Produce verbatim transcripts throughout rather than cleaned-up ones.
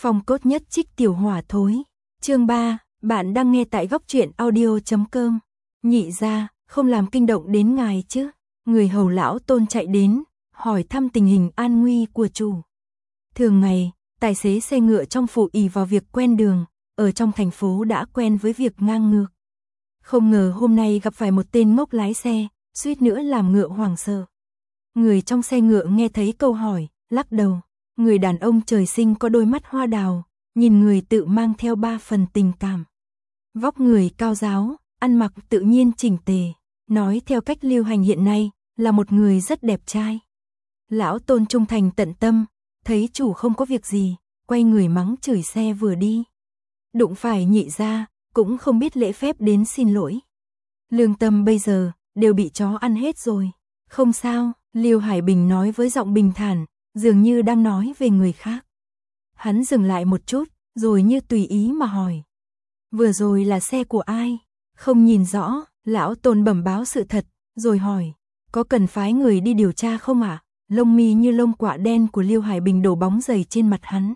Phong cốt nhất trích tiểu hỏa thối. Chương ba, bạn đang nghe tại góc truyện audio chấm com. Nhị gia, không làm kinh động đến ngài chứ? Người hầu lão Tôn chạy đến, hỏi thăm tình hình an nguy của chủ. Thường ngày, tài xế xe ngựa trong phủ ỷ vào việc quen đường, ở trong thành phố đã quen với việc ngang ngược. Không ngờ hôm nay gặp phải một tên ngốc lái xe, suýt nữa làm ngựa hoảng sợ. Người trong xe ngựa nghe thấy câu hỏi, lắc đầu. Người đàn ông trời sinh có đôi mắt hoa đào, nhìn người tự mang theo ba phần tình cảm. Vóc người cao ráo, ăn mặc tự nhiên chỉnh tề, nói theo cách lưu hành hiện nay, là một người rất đẹp trai. Lão Tôn trung thành tận tâm, thấy chủ không có việc gì, quay người mắng chửi xe vừa đi. Đụng phải nhị gia, cũng không biết lễ phép đến xin lỗi. Lương tâm bây giờ, đều bị chó ăn hết rồi. Không sao, Liêu Hải Bình nói với giọng bình thản, dường như đang nói về người khác. Hắn dừng lại một chút, rồi như tùy ý mà hỏi. Vừa rồi là xe của ai? Không nhìn rõ, lão Tôn bẩm báo sự thật, rồi hỏi. Có cần phái người đi điều tra không ạ? À? Lông mi như lông quạ đen của Liêu Hải Bình đổ bóng dày trên mặt hắn.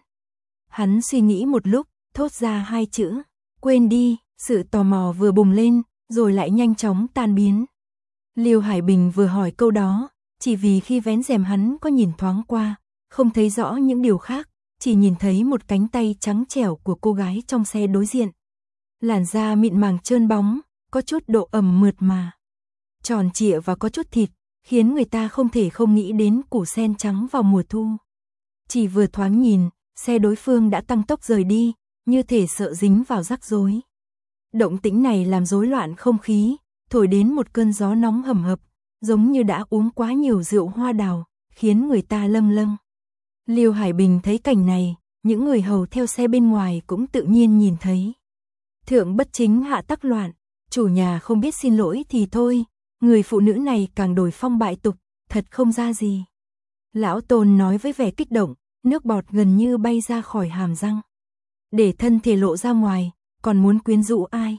Hắn suy nghĩ một lúc, thốt ra hai chữ. Quên đi, sự tò mò vừa bùng lên, rồi lại nhanh chóng tan biến. Liêu Hải Bình vừa hỏi câu đó, chỉ vì khi vén rèm hắn có nhìn thoáng qua, không thấy rõ những điều khác, chỉ nhìn thấy một cánh tay trắng trẻo của cô gái trong xe đối diện. Làn da mịn màng trơn bóng, có chút độ ẩm mượt mà. Tròn trịa và có chút thịt, khiến người ta không thể không nghĩ đến củ sen trắng vào mùa thu. Chỉ vừa thoáng nhìn, xe đối phương đã tăng tốc rời đi, như thể sợ dính vào rắc rối. Động tĩnh này làm rối loạn không khí, thổi đến một cơn gió nóng hầm hập, giống như đã uống quá nhiều rượu hoa đào, khiến người ta lâng lâng. Liêu Hải Bình thấy cảnh này, những người hầu theo xe bên ngoài cũng tự nhiên nhìn thấy. Thượng bất chính hạ tắc loạn, chủ nhà không biết xin lỗi thì thôi, người phụ nữ này càng đổi phong bại tục, thật không ra gì. Lão Tôn nói với vẻ kích động, nước bọt gần như bay ra khỏi hàm răng. Để thân thể lộ ra ngoài, còn muốn quyến rũ ai?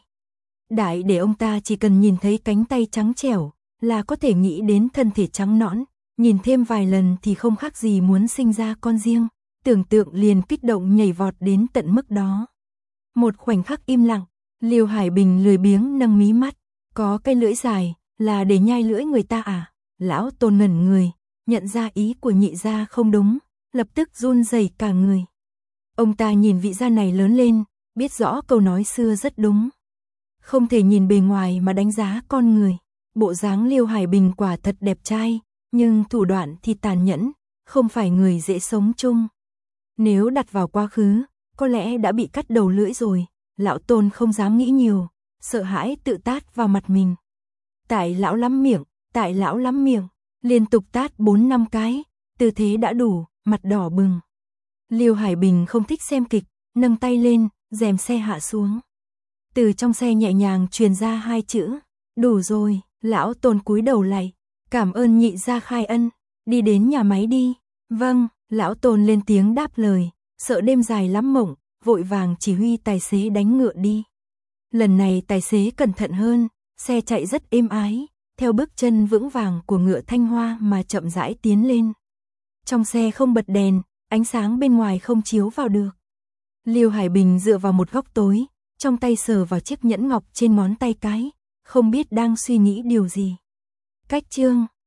Đại để ông ta chỉ cần nhìn thấy cánh tay trắng trẻo, là có thể nghĩ đến thân thể trắng nõn, nhìn thêm vài lần thì không khác gì muốn sinh ra con riêng, tưởng tượng liền kích động nhảy vọt đến tận mức đó. Một khoảnh khắc im lặng, Liêu Hải Bình lười biếng nâng mí mắt, có cái lưỡi dài, là để nhai lưỡi người ta à? Lão Tôn ngẩn người, nhận ra ý của nhị gia không đúng, lập tức run rẩy cả người. Ông ta nhìn vị gia này lớn lên, biết rõ câu nói xưa rất đúng. Không thể nhìn bề ngoài mà đánh giá con người. Bộ dáng Liêu Hải Bình quả thật đẹp trai, nhưng thủ đoạn thì tàn nhẫn, không phải người dễ sống chung. Nếu đặt vào quá khứ, có lẽ đã bị cắt đầu lưỡi rồi. Lão Tôn không dám nghĩ nhiều, sợ hãi tự tát vào mặt mình. Tại lão lắm miệng, tại lão lắm miệng, liên tục tát bốn năm cái, tư thế đã đủ, mặt đỏ bừng. Liêu Hải Bình không thích xem kịch, nâng tay lên, rèm xe hạ xuống. Từ trong xe nhẹ nhàng truyền ra hai chữ, đủ rồi. Lão Tôn cúi đầu lại, cảm ơn nhị gia khai ân, đi đến nhà máy đi. Vâng, lão Tôn lên tiếng đáp lời, sợ đêm dài lắm mộng, vội vàng chỉ huy tài xế đánh ngựa đi. Lần này tài xế cẩn thận hơn, xe chạy rất êm ái, theo bước chân vững vàng của ngựa Thanh Hoa mà chậm rãi tiến lên. Trong xe không bật đèn, ánh sáng bên ngoài không chiếu vào được. Liêu Hải Bình dựa vào một góc tối, trong tay sờ vào chiếc nhẫn ngọc trên ngón tay cái, không biết đang suy nghĩ điều gì. Cách chương